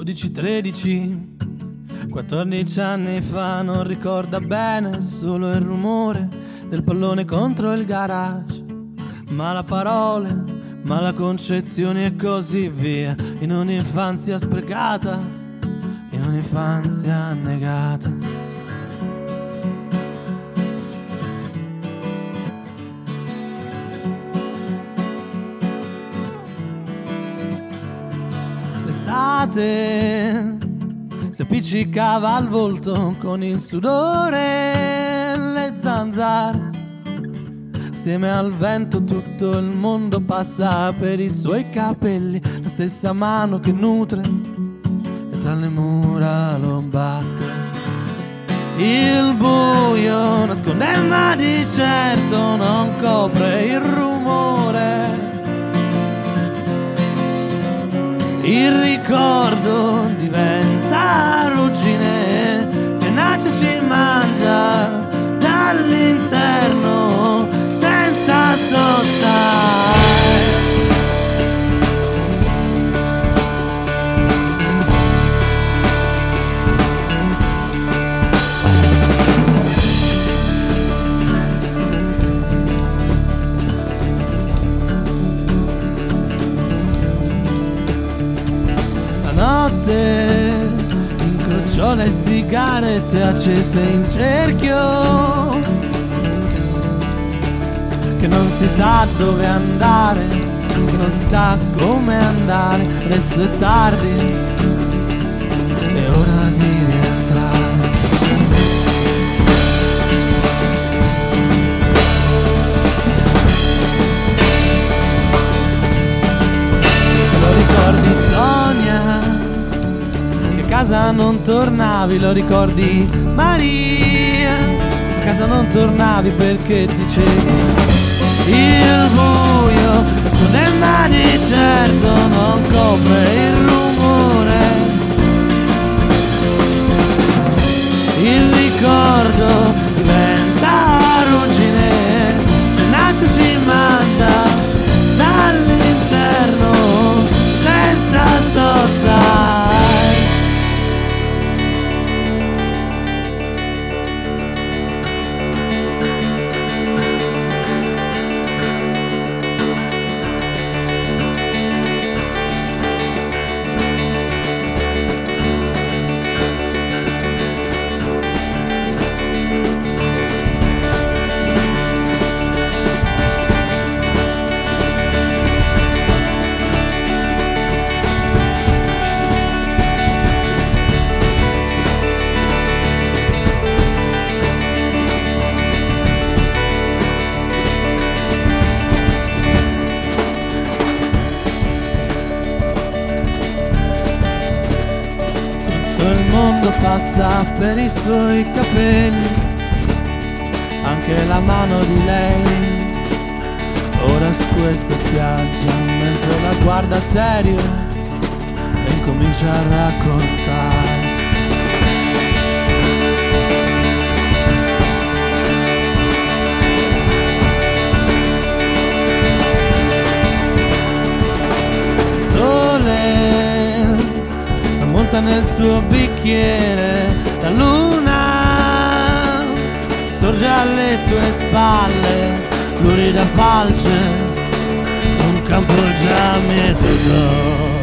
12-13, 14 anni fa, non ricorda bene solo il rumore del pallone contro il garage, ma la parole, ma la concezione e così via, in un'infanzia sprecata, in un'infanzia negata. L'estate si appiccicava al volto con il sudore e le zanzare. Assieme al vento tutto il mondo passa per i suoi capelli, la stessa mano che nutre e tra le mura lo batte. Il buio nasconde ma di certo non copre il rumore. Il ricordo diventa ruggine, tenace ci mangia dall'interno senza sosta. Notte incrociò le sigarette accese in cerchio, che non si sa dove andare, che non si sa come andare. Adesso è tardi, è ora di rientrare. Lo ricordi Sonia, a casa non tornavi, lo ricordi Maria, a casa non tornavi perché dicevi il buio nasconde ma di certo non copre il rumore. Il ricordo diventa ruggine, tenace ci mangia dall'interno senza sosta. Il mondo passa per i suoi capelli, anche la mano di lei. Ora su questa spiaggia, mentre la guarda serio e incomincia a raccontare. Nel suo bicchiere la luna sorge alle sue spalle, lurida falce su un campo già mietuto.